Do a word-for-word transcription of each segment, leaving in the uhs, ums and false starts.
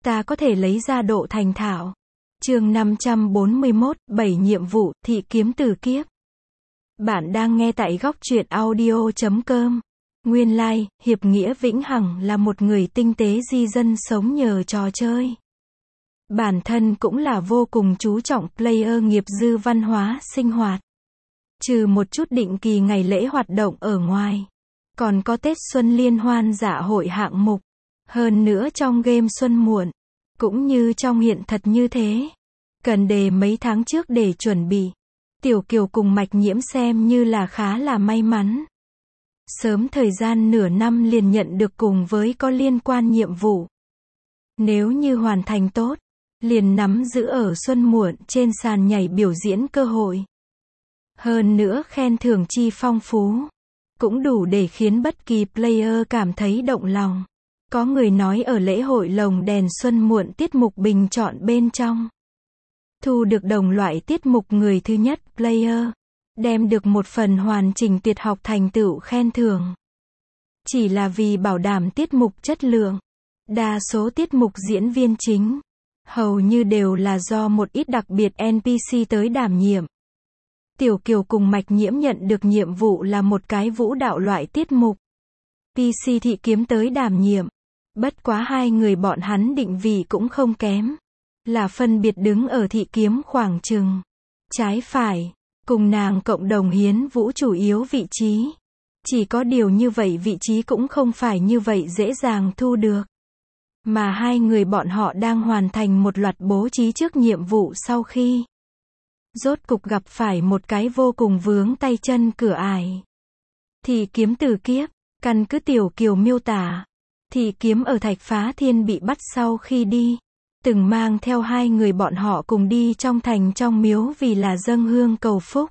ta có thể lấy ra độ thành thạo. Chương năm trăm bốn mươi mốt, bảy nhiệm vụ, thị kiếm từ kiếp. Bạn đang nghe tại góc truyện audio chấm com. Nguyên lai, like, Hiệp Nghĩa Vĩnh Hằng là một người tinh tế di dân sống nhờ trò chơi. Bản thân cũng là vô cùng chú trọng player nghiệp dư văn hóa sinh hoạt. Trừ một chút định kỳ ngày lễ hoạt động ở ngoài, còn có Tết Xuân Liên Hoan dạ hội hạng mục. Hơn nữa trong game Xuân Muộn, cũng như trong hiện thật như thế, cần đề mấy tháng trước để chuẩn bị. Tiểu Kiều cùng Mạch Nhiễm xem như là khá là may mắn. Sớm thời gian nửa năm liền nhận được cùng với có liên quan nhiệm vụ. Nếu như hoàn thành tốt, liền nắm giữ ở Xuân Muộn trên sàn nhảy biểu diễn cơ hội. Hơn nữa khen thưởng chi phong phú, cũng đủ để khiến bất kỳ player cảm thấy động lòng. Có người nói ở lễ hội lồng đèn Xuân Muộn tiết mục bình chọn bên trong, thu được đồng loại tiết mục người thứ nhất player, đem được một phần hoàn chỉnh tuyệt học thành tựu khen thưởng. Chỉ là vì bảo đảm tiết mục chất lượng, đa số tiết mục diễn viên chính, hầu như đều là do một ít đặc biệt en pê xê tới đảm nhiệm. Tiểu Kiều cùng Mạch Nhiễm nhận được nhiệm vụ là một cái vũ đạo loại tiết mục. pê xê thị kiếm tới đảm nhiệm. Bất quá hai người bọn hắn định vị cũng không kém. Là phân biệt đứng ở thị kiếm khoảng chừng trái phải, cùng nàng cộng đồng hiến vũ chủ yếu vị trí. Chỉ có điều như vậy vị trí cũng không phải như vậy dễ dàng thu được. Mà hai người bọn họ đang hoàn thành một loạt bố trí trước nhiệm vụ sau khi rốt cục gặp phải một cái vô cùng vướng tay chân cửa ải. Thị kiếm từ kiếp, căn cứ Tiểu Kiều miêu tả, thị kiếm ở Thạch Phá Thiên bị bắt sau khi đi, từng mang theo hai người bọn họ cùng đi trong thành trong miếu vì là dâng hương cầu phúc.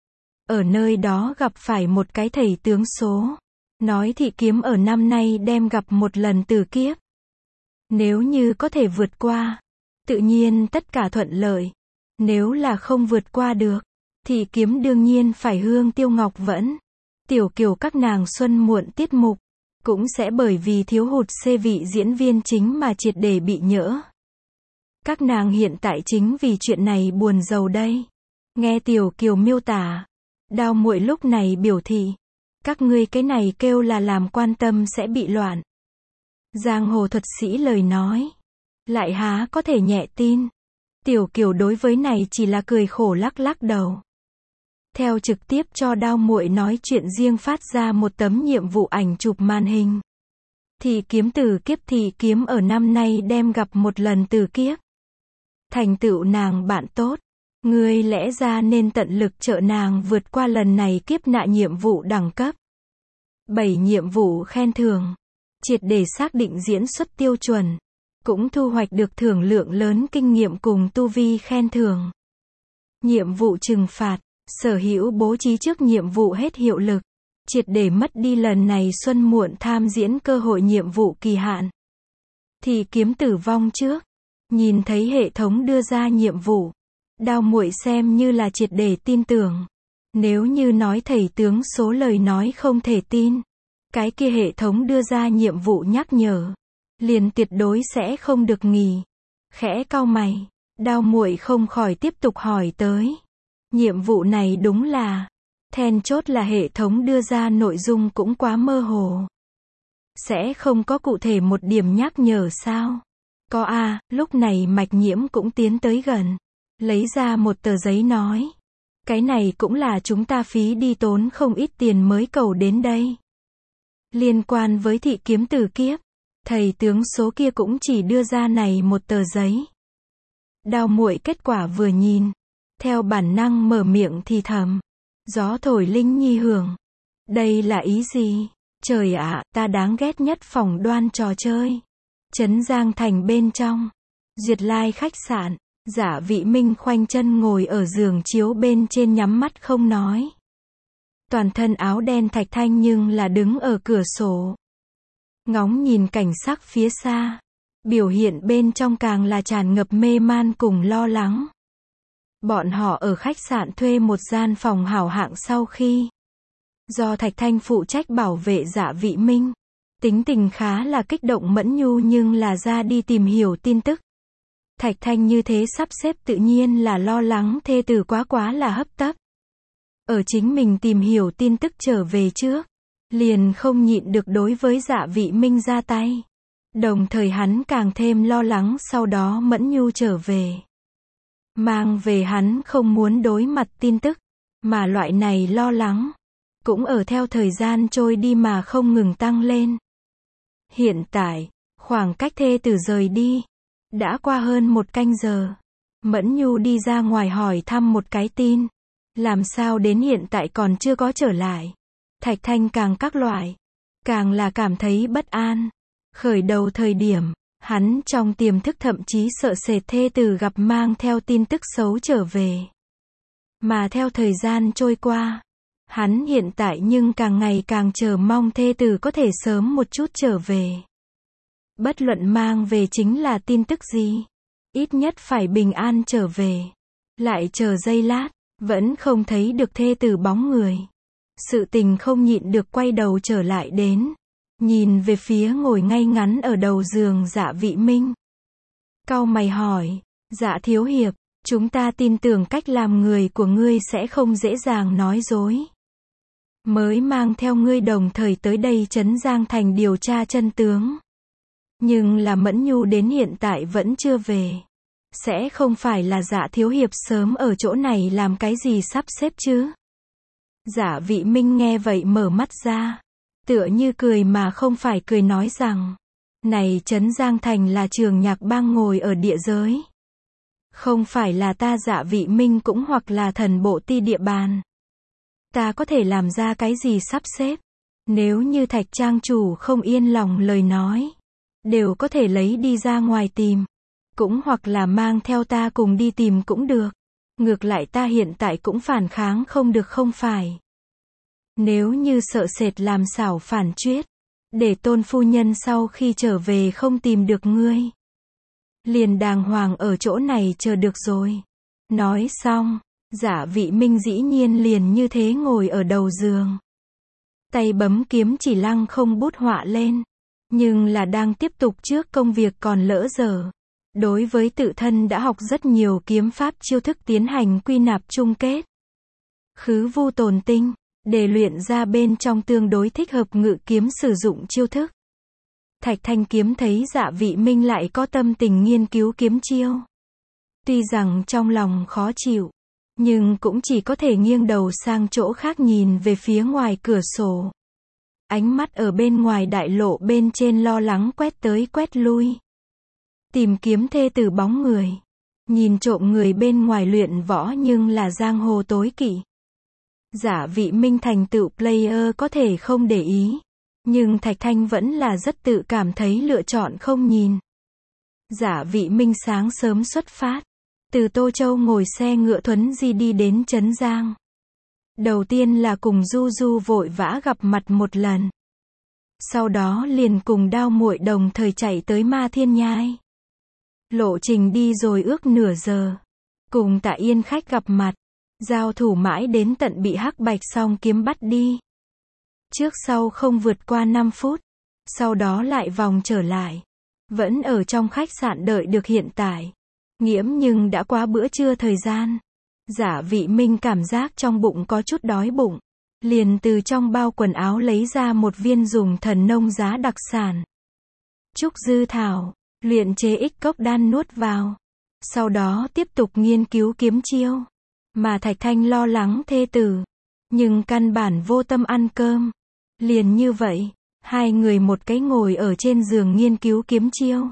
Ở nơi đó gặp phải một cái thầy tướng số, nói thị kiếm ở năm nay đem gặp một lần từ kiếp. Nếu như có thể vượt qua, tự nhiên tất cả thuận lợi. Nếu là không vượt qua được, thì kiếm đương nhiên phải hương tiêu ngọc vẫn. Tiểu Kiều các nàng Xuân Muộn tiết mục, cũng sẽ bởi vì thiếu hụt xê vị diễn viên chính mà triệt để bị nhỡ. Các nàng hiện tại chính vì chuyện này buồn rầu đây. Nghe Tiểu Kiều miêu tả, Đao Muội lúc này biểu thị, các ngươi cái này kêu là làm quan tâm sẽ bị loạn. Giang hồ thuật sĩ lời nói, lại há có thể nhẹ tin. Tiểu Kiều đối với này chỉ là cười khổ lắc lắc đầu. Theo trực tiếp cho Đao Muội nói chuyện riêng phát ra một tấm nhiệm vụ ảnh chụp màn hình. Thị kiếm từ kiếp thị kiếm ở năm nay đem gặp một lần từ kiếp. Thành tựu nàng bạn tốt, ngươi lẽ ra nên tận lực trợ nàng vượt qua lần này kiếp nạn nhiệm vụ đẳng cấp. bảy nhiệm vụ khen thưởng, triệt để xác định diễn xuất tiêu chuẩn. Cũng thu hoạch được thưởng lượng lớn kinh nghiệm cùng tu vi khen thưởng. Nhiệm vụ trừng phạt, sở hữu bố trí trước nhiệm vụ hết hiệu lực, triệt để mất đi lần này Xuân Muộn tham diễn cơ hội nhiệm vụ kỳ hạn. Thị kiếm tử vong trước, nhìn thấy hệ thống đưa ra nhiệm vụ, Đao Muội xem như là triệt để tin tưởng. Nếu như nói thầy tướng số lời nói không thể tin, cái kia hệ thống đưa ra nhiệm vụ nhắc nhở, liền tuyệt đối sẽ không được nghỉ. Khẽ cau mày, Đao Muội không khỏi tiếp tục hỏi tới. Nhiệm vụ này đúng là, then chốt là hệ thống đưa ra nội dung cũng quá mơ hồ. Sẽ không có cụ thể một điểm nhắc nhở sao? Có a, lúc này Mạch Nhiễm cũng tiến tới gần, lấy ra một tờ giấy nói. Cái này cũng là chúng ta phí đi tốn không ít tiền mới cầu đến đây. Liên quan với thị kiếm từ kiếp, thầy tướng số kia cũng chỉ đưa ra này một tờ giấy. Đao Muội kết quả vừa nhìn, theo bản năng mở miệng thì thầm. Gió thổi linh nhi hưởng. Đây là ý gì? Trời ạ, ta đáng ghét nhất phòng đoan trò chơi. Trấn Giang Thành bên trong, Duyệt Lai khách sạn, Giả Vị Minh khoanh chân ngồi ở giường chiếu bên trên nhắm mắt không nói. Toàn thân áo đen Thạch Thanh nhưng là đứng ở cửa sổ, ngóng nhìn cảnh sắc phía xa, biểu hiện bên trong càng là tràn ngập mê man cùng lo lắng. Bọn họ ở khách sạn thuê một gian phòng hảo hạng sau khi do Thạch Thanh phụ trách bảo vệ Dạ Vị Minh, Tính tình khá là kích động Mẫn Nhu nhưng là ra đi tìm hiểu tin tức. Thạch Thanh như thế sắp xếp tự nhiên là lo lắng thê tử quá quá là hấp tấp. Ở chính mình tìm hiểu tin tức trở về trước, liền không nhịn được đối với Dạ Vị Minh ra tay. Đồng thời hắn càng thêm lo lắng sau đó Mẫn Nhu trở về. Mang về hắn không muốn đối mặt tin tức, mà loại này lo lắng, cũng ở theo thời gian trôi đi mà không ngừng tăng lên. Hiện tại, khoảng cách thê tử rời đi, đã qua hơn một canh giờ. Mẫn Nhu đi ra ngoài hỏi thăm một cái tin. Làm sao đến hiện tại còn chưa có trở lại. Thạch Thanh càng các loại, càng là cảm thấy bất an. Khởi đầu thời điểm, hắn trong tiềm thức thậm chí sợ sệt thê tử gặp mang theo tin tức xấu trở về. Mà theo thời gian trôi qua, hắn hiện tại nhưng càng ngày càng chờ mong thê tử có thể sớm một chút trở về. Bất luận mang về chính là tin tức gì, ít nhất phải bình an trở về. Lại chờ giây lát, vẫn không thấy được thê tử bóng người. Sự tình không nhịn được quay đầu trở lại đến, nhìn về phía ngồi ngay ngắn ở đầu giường Dạ Vị Minh. Cau mày hỏi, Dạ thiếu hiệp, chúng ta tin tưởng cách làm người của ngươi sẽ không dễ dàng nói dối. Mới mang theo ngươi đồng thời tới đây trấn Giang Thành điều tra chân tướng. Nhưng là Mẫn Nhu đến hiện tại vẫn chưa về. Sẽ không phải là Dạ thiếu hiệp sớm ở chỗ này làm cái gì sắp xếp chứ? Dạ Vị Minh nghe vậy mở mắt ra, tựa như cười mà không phải cười nói rằng, này trấn Giang Thành là Trường Nhạc Bang ngồi ở địa giới. Không phải là ta Dạ Vị Minh cũng hoặc là Thần Bộ Ti địa bàn. Ta có thể làm ra cái gì sắp xếp? Nếu như Thạch trang chủ không yên lòng lời nói, đều có thể lấy đi ra ngoài tìm. Cũng hoặc là mang theo ta cùng đi tìm cũng được. Ngược lại ta hiện tại cũng phản kháng không được không phải. Nếu như sợ sệt làm xảo phản chuyết, để Tôn phu nhân sau khi trở về không tìm được ngươi, liền đàng hoàng ở chỗ này chờ được rồi. Nói xong, Dạ Vị Minh dĩ nhiên liền như thế ngồi ở đầu giường. Tay bấm kiếm chỉ lăng không bút họa lên. Nhưng là đang tiếp tục trước công việc còn lỡ dở. Đối với tự thân đã học rất nhiều kiếm pháp chiêu thức tiến hành quy nạp chung kết. Khứ vu tồn tinh, để luyện ra bên trong tương đối thích hợp ngự kiếm sử dụng chiêu thức. Thạch Thanh kiếm thấy Dạ Vị Minh lại có tâm tình nghiên cứu kiếm chiêu. Tuy rằng trong lòng khó chịu, nhưng cũng chỉ có thể nghiêng đầu sang chỗ khác nhìn về phía ngoài cửa sổ. Ánh mắt ở bên ngoài đại lộ bên trên lo lắng quét tới quét lui. Tìm kiếm thê tử bóng người. Nhìn trộm người bên ngoài luyện võ nhưng là giang hồ tối kỵ. Dạ Vị Minh thành tựu player có thể không để ý. Nhưng Thạch Thanh vẫn là rất tự cảm thấy lựa chọn không nhìn. Dạ Vị Minh sáng sớm xuất phát. Từ Tô Châu ngồi xe ngựa thuấn di đi đến Trấn Giang. Đầu tiên là cùng Du Du vội vã gặp mặt một lần. Sau đó liền cùng Đao Muội đồng thời chạy tới Ma Thiên Nhai. Lộ trình đi rồi ước nửa giờ. Cùng Tạ Yên khách gặp mặt. Giao thủ mãi đến tận bị Hắc Bạch Song kiếm bắt đi. Trước sau không vượt qua năm phút. Sau đó lại vòng trở lại. Vẫn ở trong khách sạn đợi được hiện tại. Nghiễm nhưng đã qua bữa trưa thời gian. Dạ Vị Minh cảm giác trong bụng có chút đói bụng. Liền từ trong bao quần áo lấy ra một viên dùng thần nông giá đặc sản. Trúc dư thảo, luyện chế ích cốc đan nuốt vào. Sau đó tiếp tục nghiên cứu kiếm chiêu. Mà Thạch Thanh lo lắng thê tử. Nhưng căn bản vô tâm ăn cơm. Liền như vậy, hai người một cái ngồi ở trên giường nghiên cứu kiếm chiêu.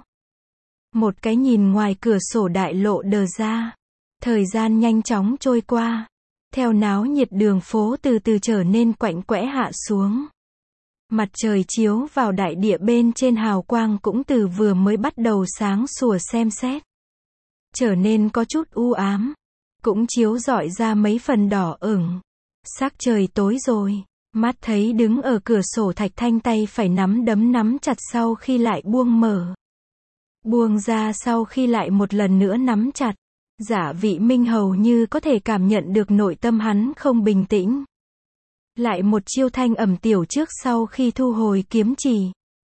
Một cái nhìn ngoài cửa sổ đại lộ đờ ra. Thời gian nhanh chóng trôi qua. Theo náo nhiệt đường phố từ từ trở nên quạnh quẽ hạ xuống. Mặt trời chiếu vào đại địa bên trên hào quang cũng từ vừa mới bắt đầu sáng sủa xem xét. Trở nên có chút u ám. Cũng chiếu rọi ra mấy phần đỏ ửng. Sắc trời tối rồi. Mắt thấy đứng ở cửa sổ Thạch Thanh tay phải nắm đấm nắm chặt sau khi lại buông mở. Buông ra sau khi lại một lần nữa nắm chặt. Dạ Vị Minh hầu như có thể cảm nhận được nội tâm hắn không bình tĩnh. Lại một chiêu thanh ẩm tiểu trước sau khi thu hồi kiếm chỉ.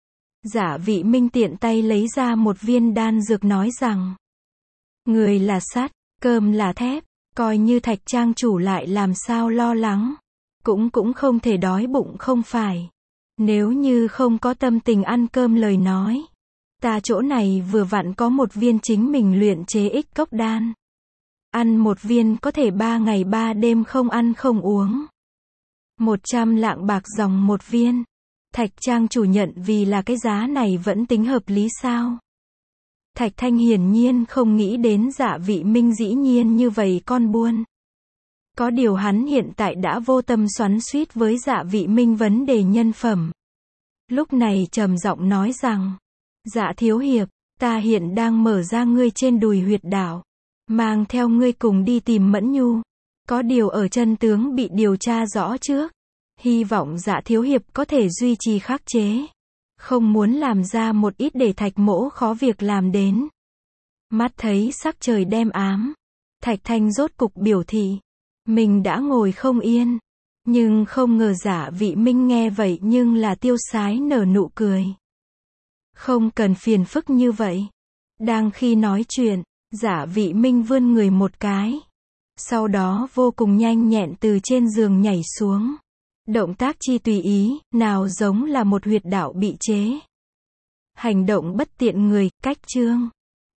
Dạ Vị Minh tiện tay lấy ra một viên đan dược nói rằng, người là sắt, cơm là thép, coi như Thạch trang chủ lại làm sao lo lắng. Cũng cũng không thể đói bụng không phải. Nếu như không có tâm tình ăn cơm lời nói. Ta chỗ này vừa vặn có một viên chính mình luyện chế ích cốc đan. Ăn một viên có thể ba ngày ba đêm không ăn không uống. Một trăm lạng bạc dòng một viên. Thạch trang chủ nhận vì là cái giá này vẫn tính hợp lý sao? Thạch Thanh hiển nhiên không nghĩ đến Dạ Vị Minh dĩ nhiên như vậy con buôn. Có điều hắn hiện tại đã vô tâm xoắn xuýt với Dạ Vị Minh vấn đề nhân phẩm. Lúc này trầm giọng nói rằng, Dạ thiếu hiệp, ta hiện đang mở ra ngươi trên đùi huyệt đạo, mang theo ngươi cùng đi tìm Mẫn Nhu. Có điều ở chân tướng bị điều tra rõ trước. Hy vọng Dạ thiếu hiệp có thể duy trì khắc chế. Không muốn làm ra một ít để Thạch mỗ khó việc làm đến. Mắt thấy sắc trời đêm ám. Thạch Thanh rốt cục biểu thị. Mình đã ngồi không yên. Nhưng không ngờ Dạ Vị Minh nghe vậy nhưng là tiêu sái nở nụ cười. Không cần phiền phức như vậy. Đang khi nói chuyện, Dạ Vị Minh vươn người một cái. Sau đó vô cùng nhanh nhẹn từ trên giường nhảy xuống. Động tác chi tùy ý, nào giống là một huyệt đạo bị chế. Hành động bất tiện người, cách chương.